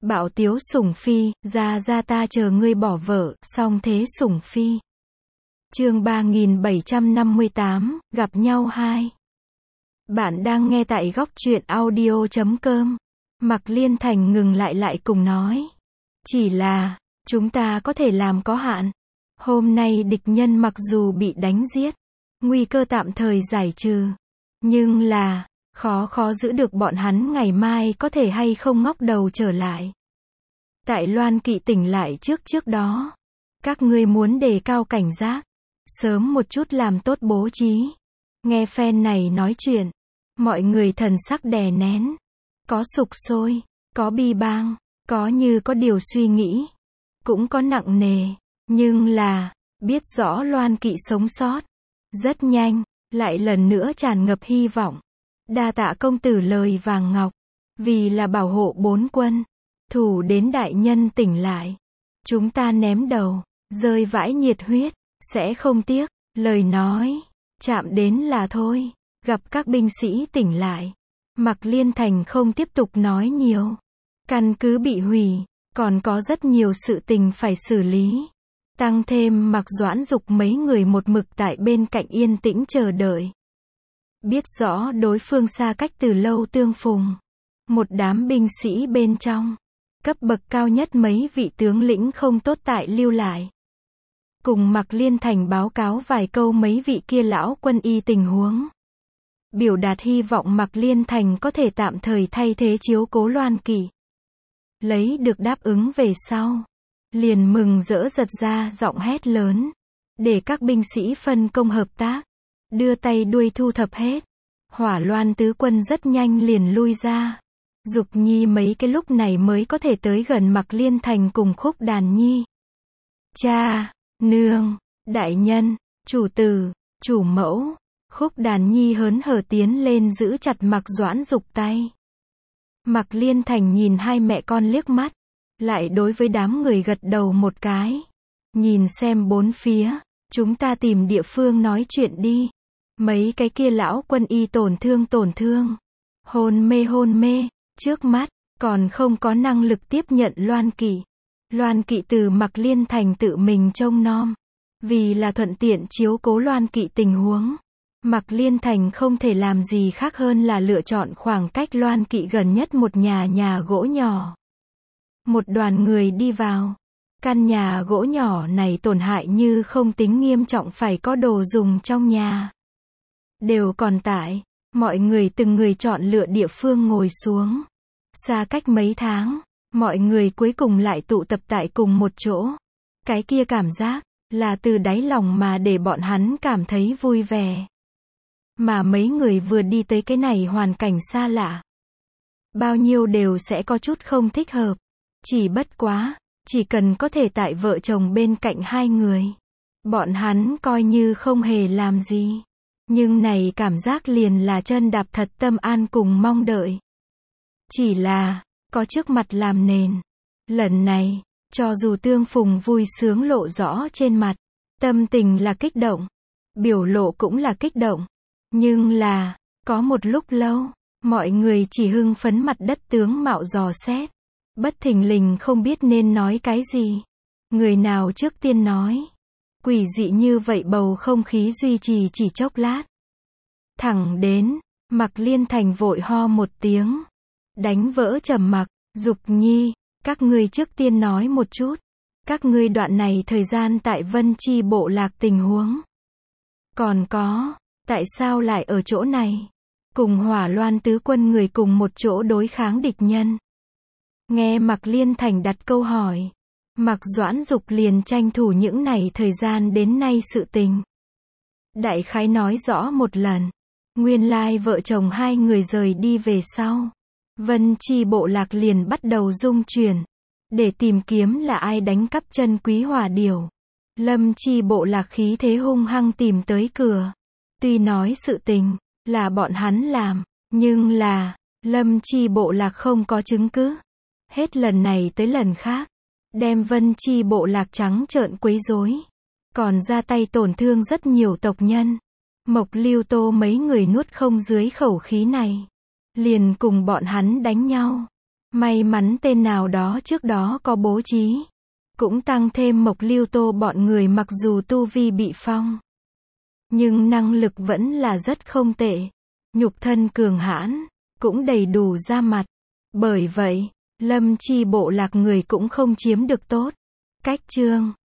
Bạo tiếu sủng phi, ra ta chờ ngươi bỏ vợ, song thế sủng phi. Chương 3758, gặp nhau 2. Bạn đang nghe tại góc truyện audio.com. Mạc Liên Thành ngừng lại cùng nói. Chỉ là, chúng ta có thể làm có hạn. Hôm nay địch nhân mặc dù bị đánh giết, nguy cơ tạm thời giải trừ. Nhưng là, khó giữ được bọn hắn ngày mai có thể hay không ngóc đầu trở lại. Tại Loan Kỵ tỉnh lại trước đó. Các ngươi muốn đề cao cảnh giác. Sớm một chút làm tốt bố trí. Nghe phen này nói chuyện. Mọi người thần sắc đè nén. Có sục sôi, có bi bang, có như có điều suy nghĩ. Cũng có nặng nề. Nhưng là, biết rõ Loan Kỵ sống sót. Rất nhanh, lại lần nữa tràn ngập hy vọng. Đa tạ công tử lời vàng ngọc. Vì là bảo hộ bốn quân. Thủ đến đại nhân tỉnh lại. Chúng ta ném đầu, rơi vãi nhiệt huyết, sẽ không tiếc. Lời nói, chạm đến là thôi. Gặp các binh sĩ tỉnh lại. Mạc Liên Thành không tiếp tục nói nhiều. Căn cứ bị hủy, còn có rất nhiều sự tình phải xử lý. Tăng thêm Mạc Doãn Dục mấy người một mực tại bên cạnh yên tĩnh chờ đợi. Biết rõ đối phương xa cách từ lâu tương phùng. Một đám binh sĩ bên trong. Cấp bậc cao nhất mấy vị tướng lĩnh không tốt tại lưu lại. Cùng Mạc Liên Thành báo cáo vài câu mấy vị kia lão quân y tình huống. Biểu đạt hy vọng Mạc Liên Thành có thể tạm thời thay thế chiếu cố Loan Kỵ. Lấy được đáp ứng về sau. Liền mừng rỡ giật ra giọng hét lớn. Để các binh sĩ phân công hợp tác. Đưa tay đuôi thu thập hết. Hỏa Loan tứ quân rất nhanh liền lui ra. Dục Nhi mấy cái lúc này mới có thể tới gần Mạc Liên Thành cùng Khúc Đàn Nhi. Cha, nương, đại nhân, chủ tử, chủ mẫu. Khúc Đàn Nhi hớn hở tiến lên giữ chặt Mạc Doãn Dục tay. Mạc Liên Thành nhìn hai mẹ con liếc mắt. Lại đối với đám người gật đầu một cái. Nhìn xem bốn phía. Chúng ta tìm địa phương nói chuyện đi. Mấy cái kia lão quân y tổn thương. Hôn mê. Trước mắt, còn không có năng lực tiếp nhận Loan Kỵ. Loan Kỵ từ Mạc Liên Thành tự mình trông nom. Vì là thuận tiện chiếu cố Loan Kỵ tình huống. Mạc Liên Thành không thể làm gì khác hơn là lựa chọn khoảng cách Loan Kỵ gần nhất một nhà gỗ nhỏ. Một đoàn người đi vào. Căn nhà gỗ nhỏ này tổn hại như không tính nghiêm trọng phải có đồ dùng trong nhà. Đều còn tại. Mọi người từng người chọn lựa địa phương ngồi xuống. Xa cách mấy tháng, mọi người cuối cùng lại tụ tập tại cùng một chỗ. Cái kia cảm giác, là từ đáy lòng mà để bọn hắn cảm thấy vui vẻ. Mà mấy người vừa đi tới cái này hoàn cảnh xa lạ. Bao nhiêu đều sẽ có chút không thích hợp. Chỉ bất quá, chỉ cần có thể tại vợ chồng bên cạnh hai người. Bọn hắn coi như không hề làm gì. Nhưng này cảm giác liền là chân đạp thật tâm an cùng mong đợi. Chỉ là, có trước mặt làm nền. Lần này, cho dù tương phùng vui sướng lộ rõ trên mặt, tâm tình là kích động, biểu lộ cũng là kích động. Nhưng là, có một lúc lâu, mọi người chỉ hưng phấn mặt đất tướng mạo dò xét. Bất thình lình không biết nên nói cái gì. Người nào trước tiên nói. Quỷ dị như vậy bầu không khí duy trì chỉ chốc lát. Thẳng đến, Mạc Liên Thành vội ho một tiếng. Đánh vỡ trầm mặc. Dục Nhi, các ngươi trước tiên nói một chút. Các ngươi đoạn này thời gian tại Vân Chi bộ lạc tình huống. Còn có, tại sao lại ở chỗ này? Cùng Hỏa Loan tứ quân người cùng một chỗ đối kháng địch nhân. Nghe Mạc Liên Thành đặt câu hỏi. Mạc Doãn Dục liền tranh thủ những này thời gian đến nay sự tình. Đại khái nói rõ một lần. Nguyên lai vợ chồng hai người rời đi về sau. Vân Chi bộ lạc liền bắt đầu rung chuyển. Để tìm kiếm là ai đánh cắp chân quý hỏa điểu. Lâm Chi bộ lạc khí thế hung hăng tìm tới cửa. Tuy nói sự tình, là bọn hắn làm. Nhưng là, Lâm Chi bộ lạc không có chứng cứ. Hết lần này tới lần khác. Đem Vân Chi bộ lạc trắng trợn quấy rối. Còn ra tay tổn thương rất nhiều tộc nhân. Mộc Lưu Tô mấy người nuốt không dưới khẩu khí này. Liền cùng bọn hắn đánh nhau. May mắn tên nào đó trước đó có bố trí. Cũng tăng thêm Mộc Lưu Tô bọn người mặc dù tu vi bị phong. Nhưng năng lực vẫn là rất không tệ. Nhục thân cường hãn. Cũng đầy đủ ra mặt. Bởi vậy, Lâm Chi bộ lạc người cũng không chiếm được tốt. Cách chương